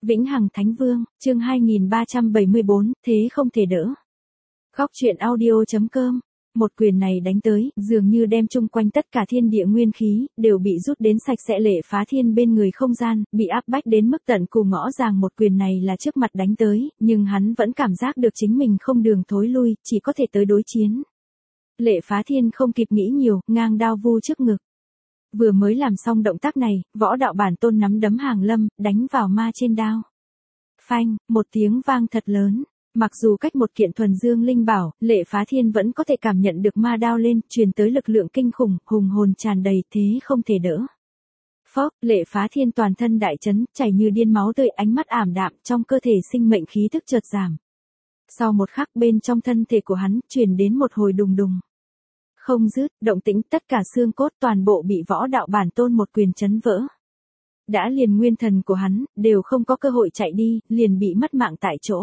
Vĩnh Hằng Thánh Vương, chương 2374, thế không thể đỡ. Góc truyện audio.com. Một quyền này đánh tới, dường như đem chung quanh tất cả thiên địa nguyên khí, đều bị rút đến sạch sẽ. Lệ Phá Thiên bên người không gian, bị áp bách đến mức tận cùng ngõ ràng. Một quyền này là trước mặt đánh tới, nhưng hắn vẫn cảm giác được chính mình không đường thối lui, chỉ có thể tới đối chiến. Lệ Phá Thiên không kịp nghĩ nhiều, ngang đao vu trước ngực. Vừa mới làm xong động tác này, võ đạo bản tôn nắm đấm hàng lâm, đánh vào ma trên đao. Phanh, một tiếng vang thật lớn. Mặc dù cách một kiện thuần dương linh bảo, Lệ Phá Thiên vẫn có thể cảm nhận được ma đao lên, truyền tới lực lượng kinh khủng, hùng hồn tràn đầy, thế không thể đỡ. Phốc, Lệ Phá Thiên toàn thân đại chấn, chảy như điên máu tươi, ánh mắt ảm đạm, trong cơ thể sinh mệnh khí tức chợt giảm. Sau một khắc bên trong thân thể của hắn, truyền đến một hồi đùng đùng. Không dứt, động tĩnh tất cả xương cốt toàn bộ bị võ đạo bản tôn một quyền chấn vỡ. Đã liền nguyên thần của hắn, đều không có cơ hội chạy đi, liền bị mất mạng tại chỗ.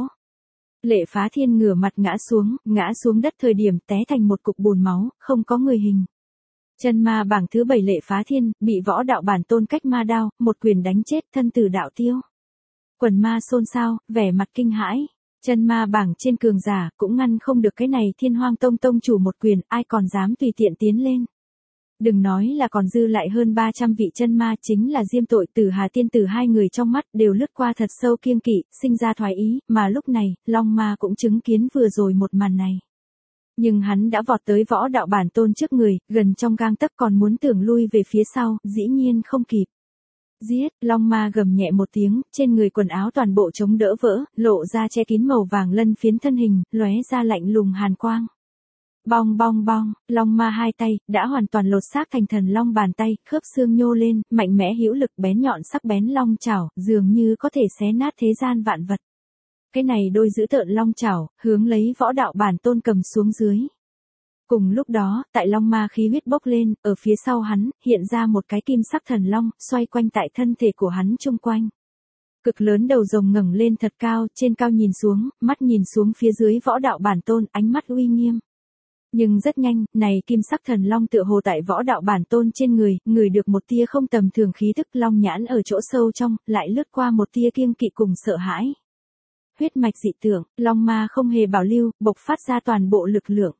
Lệ Phá Thiên ngửa mặt ngã xuống đất thời điểm té thành một cục bùn máu, không có người hình. Chân ma bảng thứ 7 Lệ Phá Thiên, bị võ đạo bản tôn cách ma đao, một quyền đánh chết, thân tử đạo tiêu. Quần ma xôn xao, vẻ mặt kinh hãi. Chân ma bảng trên cường giả, cũng ngăn không được cái này Thiên Hoang Tông tông chủ một quyền, ai còn dám tùy tiện tiến lên. Đừng nói là còn dư lại hơn 300 vị chân ma, chính là Diêm Tội Tử Hà Tiên Tử hai người trong mắt đều lướt qua thật sâu kiêng kỵ, sinh ra thoái ý, mà lúc này, Long Ma cũng chứng kiến vừa rồi một màn này. Nhưng hắn đã vọt tới võ đạo bản tôn trước người, gần trong gang tấc, còn muốn tưởng lui về phía sau, dĩ nhiên không kịp. Giết, Long Ma gầm nhẹ một tiếng, trên người quần áo toàn bộ chống đỡ vỡ, lộ ra che kín màu vàng lân phiến thân hình, lóe ra lạnh lùng hàn quang. Bong bong bong, Long Ma hai tay, đã hoàn toàn lột xác thành thần long bàn tay, khớp xương nhô lên, mạnh mẽ hữu lực, bén nhọn sắc bén long chảo, dường như có thể xé nát thế gian vạn vật. Cái này đôi dữ tợn long chảo, hướng lấy võ đạo bản tôn cầm xuống dưới. Cùng lúc đó, tại Long Ma khí huyết bốc lên, ở phía sau hắn, hiện ra một cái kim sắc thần long, xoay quanh tại thân thể của hắn chung quanh. Cực lớn đầu rồng ngẩng lên thật cao, trên cao nhìn xuống, mắt nhìn xuống phía dưới võ đạo bản tôn, ánh mắt uy nghiêm. Nhưng rất nhanh, này kim sắc thần long tựa hồ tại võ đạo bản tôn trên người, ngửi được một tia không tầm thường khí tức, long nhãn ở chỗ sâu trong, lại lướt qua một tia kiêng kỵ cùng sợ hãi. Huyết mạch dị tượng, Long Ma không hề bảo lưu, bộc phát ra toàn bộ lực lượng.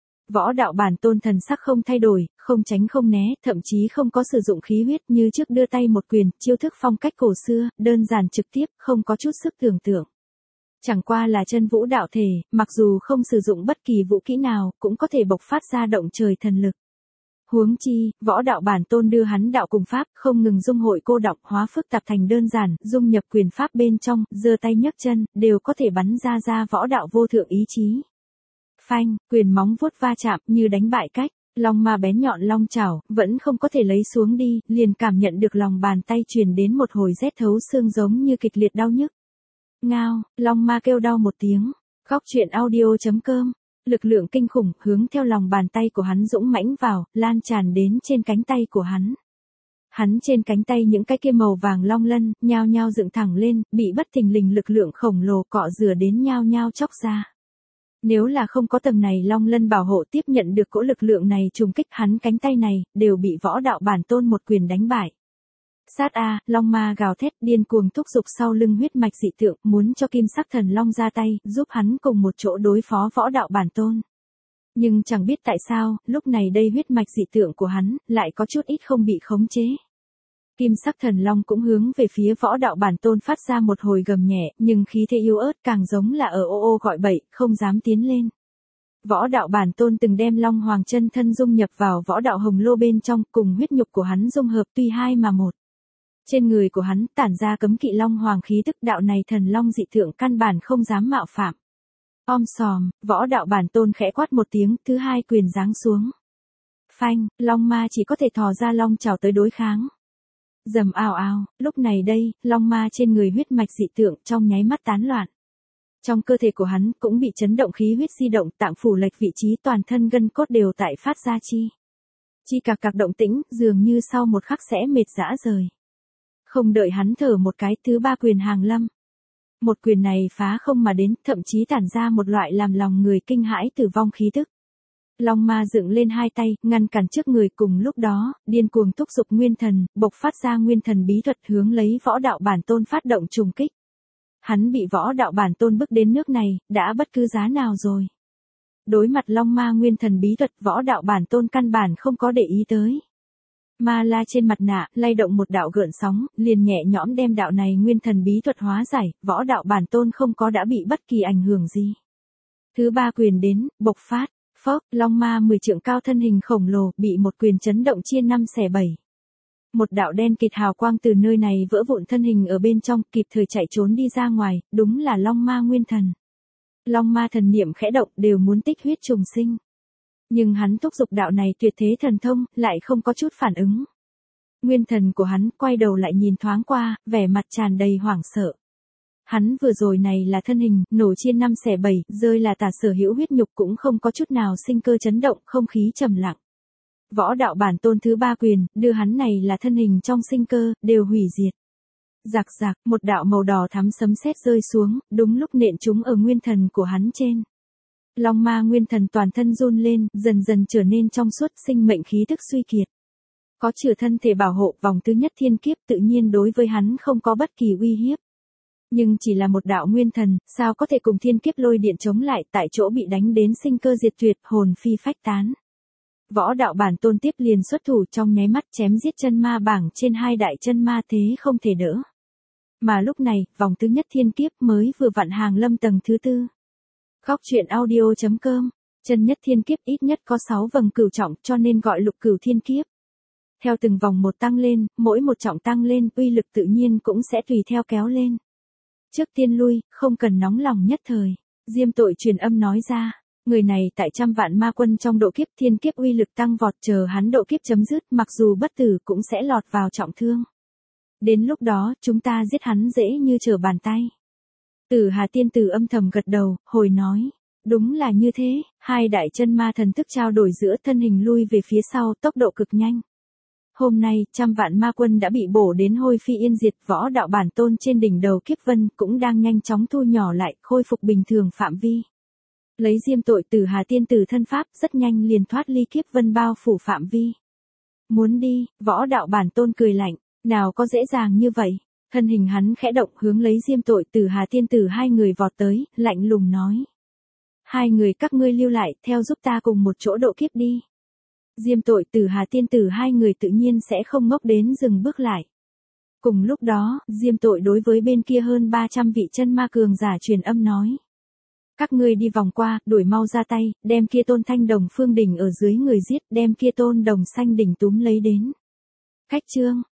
Võ đạo bản tôn thần sắc không thay đổi, không tránh không né, thậm chí không có sử dụng khí huyết, như trước đưa tay một quyền, chiêu thức phong cách cổ xưa, đơn giản trực tiếp, không có chút sức tưởng tượng. Chẳng qua là chân vũ đạo thể, mặc dù không sử dụng bất kỳ vũ kỹ nào, cũng có thể bộc phát ra động trời thần lực. Huống chi, võ đạo bản tôn đưa hắn đạo cùng pháp, không ngừng dung hội cô đọng, hóa phức tạp thành đơn giản, dung nhập quyền pháp bên trong, giơ tay nhấc chân, đều có thể bắn ra võ đạo vô thượng ý chí. Phanh, quyền móng vuốt va chạm, như đánh bại cách. Long Ma bén nhọn long chảo, vẫn không có thể lấy xuống đi, liền cảm nhận được lòng bàn tay truyền đến một hồi rét thấu xương giống như kịch liệt đau nhức. Ngao, Long Ma kêu đau một tiếng. Góc truyện audio.com. Lực lượng kinh khủng hướng theo lòng bàn tay của hắn dũng mãnh vào, lan tràn đến trên cánh tay của hắn. Hắn trên cánh tay những cái kia màu vàng long lân, nhao nhao dựng thẳng lên, bị bất thình lình lực lượng khổng lồ cọ rửa đến nhao nhao chóc ra. Nếu là không có tầng này long lân bảo hộ tiếp nhận được cỗ lực lượng này trùng kích, hắn cánh tay này, đều bị võ đạo bản tôn một quyền đánh bại. Sát a, Long Ma gào thét điên cuồng thúc giục sau lưng huyết mạch dị tượng, muốn cho kim sắc thần long ra tay, giúp hắn cùng một chỗ đối phó võ đạo bản tôn. Nhưng chẳng biết tại sao, lúc này đây huyết mạch dị tượng của hắn, lại có chút ít không bị khống chế. Kim sắc thần long cũng hướng về phía võ đạo bản tôn phát ra một hồi gầm nhẹ, nhưng khí thế yếu ớt càng giống là ở ô ô gọi bậy, không dám tiến lên. Võ đạo bản tôn từng đem Long Hoàng chân thân dung nhập vào võ đạo hồng lô bên trong, cùng huyết nhục của hắn dung hợp tuy hai mà một. Trên người của hắn tản ra cấm kỵ Long Hoàng khí tức, đạo này thần long dị tượng căn bản không dám mạo phạm. Om sòm, võ đạo bản tôn khẽ quát một tiếng, thứ hai quyền giáng xuống. Phanh, Long Ma chỉ có thể thò ra long chảo tới đối kháng. Rầm ào ào, lúc này đây, Long Ma trên người huyết mạch dị tượng trong nháy mắt tán loạn. Trong cơ thể của hắn cũng bị chấn động, khí huyết di động, tạng phủ lệch vị trí, toàn thân gân cốt đều tại phát ra chi cạc động tĩnh, dường như sau một khắc sẽ mệt rã rời. Không đợi hắn thở một cái, thứ ba quyền hàng lâm. Một quyền này phá không mà đến, thậm chí tản ra một loại làm lòng người kinh hãi tử vong khí tức. Long Ma dựng lên hai tay, ngăn cản trước người, cùng lúc đó, điên cuồng thúc giục nguyên thần, bộc phát ra nguyên thần bí thuật hướng lấy võ đạo bản tôn phát động trùng kích. Hắn bị Võ Đạo Bản Tôn bức đến nước này, đã bất cứ giá nào rồi. Đối mặt Long Ma Nguyên Thần bí thuật, Võ Đạo Bản Tôn căn bản không có để ý tới. Ma la trên mặt nạ, lay động một đạo gợn sóng, liền nhẹ nhõm đem đạo này nguyên thần bí thuật hóa giải, Võ Đạo Bản Tôn không có đã bị bất kỳ ảnh hưởng gì. Thứ ba quyền đến, bộc phát, phốc, Long Ma 10 trượng cao thân hình khổng lồ, bị một quyền chấn động chia 5 xẻ 7. Một đạo đen kịt hào quang từ nơi này vỡ vụn, thân hình ở bên trong, kịp thời chạy trốn đi ra ngoài, đúng là Long Ma Nguyên Thần. Long Ma thần niệm khẽ động, đều muốn tích huyết trùng sinh. Nhưng hắn thúc giục đạo này tuyệt thế thần thông, lại không có chút phản ứng. Nguyên thần của hắn quay đầu lại nhìn thoáng qua, vẻ mặt tràn đầy hoảng sợ. Hắn vừa rồi này là thân hình, nổ chia 5 xẻ 7, rơi là tả sở hữu huyết nhục, cũng không có chút nào sinh cơ chấn động, không khí trầm lặng. Võ Đạo Bản Tôn thứ ba quyền, đưa hắn này là thân hình trong sinh cơ, đều hủy diệt. Rạc rạc, một đạo màu đỏ thắm sấm sét rơi xuống, đúng lúc nện trúng ở nguyên thần của hắn trên. Long Ma Nguyên Thần toàn thân run lên, dần dần trở nên trong suốt, sinh mệnh khí tức suy kiệt. Có chữa thân thể bảo hộ, vòng thứ nhất thiên kiếp tự nhiên đối với hắn không có bất kỳ uy hiếp. Nhưng chỉ là một đạo nguyên thần, sao có thể cùng thiên kiếp lôi điện chống lại, tại chỗ bị đánh đến sinh cơ diệt tuyệt, hồn phi phách tán. Võ Đạo Bản Tôn tiếp liền xuất thủ, trong nháy mắt chém giết chân ma bảng trên hai đại chân ma, thế không thể đỡ. Mà lúc này, vòng thứ nhất thiên kiếp mới vừa vặn hàng lâm tầng thứ tư. Góc truyện audio.com, chân nhất thiên kiếp ít nhất có 6 vầng cửu trọng, cho nên gọi lục cửu thiên kiếp. Theo từng vòng một tăng lên, mỗi một trọng tăng lên, uy lực tự nhiên cũng sẽ tùy theo kéo lên. Trước tiên lui, không cần nóng lòng nhất thời. Diêm Tội truyền âm nói ra, người này tại trăm vạn ma quân trong độ kiếp, thiên kiếp uy lực tăng vọt, chờ hắn độ kiếp chấm dứt, mặc dù bất tử cũng sẽ lọt vào trọng thương. Đến lúc đó, chúng ta giết hắn dễ như trở bàn tay. Tử Hà tiên tử âm thầm gật đầu, hồi nói, đúng là như thế, hai đại chân ma thần thức trao đổi giữa, thân hình lui về phía sau, tốc độ cực nhanh. Hôm nay, trăm vạn ma quân đã bị bổ đến hôi phi yên diệt, Võ Đạo Bản Tôn trên đỉnh đầu kiếp vân cũng đang nhanh chóng thu nhỏ lại, khôi phục bình thường phạm vi. Lấy Diêm Tội Tử Hà tiên tử thân pháp, rất nhanh liền thoát ly kiếp vân bao phủ phạm vi. Muốn đi, Võ Đạo Bản Tôn cười lạnh, nào có dễ dàng như vậy. Thân hình hắn khẽ động, hướng lấy Diêm Tội Tử Hà tiên tử hai người vọt tới, lạnh lùng nói. Hai người các ngươi lưu lại, theo giúp ta cùng một chỗ độ kiếp đi. Diêm Tội Tử Hà tiên tử hai người tự nhiên sẽ không ngốc đến dừng bước lại. Cùng lúc đó, Diêm Tội đối với bên kia hơn 300 vị chân ma cường giả truyền âm nói. Các ngươi đi vòng qua, đuổi mau ra tay, đem kia tôn thanh đồng phương đỉnh ở dưới người giết, đem kia tôn đồng xanh đỉnh túm lấy đến. Cách chương.